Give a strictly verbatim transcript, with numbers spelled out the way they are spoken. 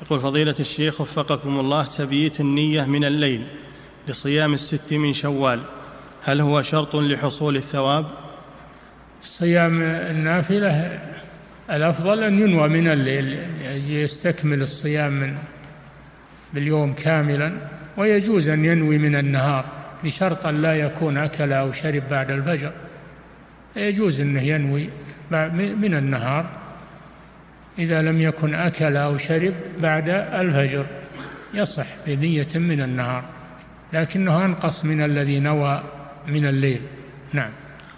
يقول فضيلة الشيخ وفقكم الله، تبييت النية من الليل لصيام الست من شوال هل هو شرط لحصول الثواب؟ الصيام النافلة الأفضل أن ينوى من الليل يستكمل الصيام من باليوم كاملا، ويجوز أن ينوي من النهار بشرط أن لا يكون أكل أو شرب بعد الفجر، يجوز أنه ينوي من النهار إذا لم يكن أكل أو شرب بعد الفجر، يصح بنية من النهار، لكنه أنقص من الذي نوى من الليل. نعم.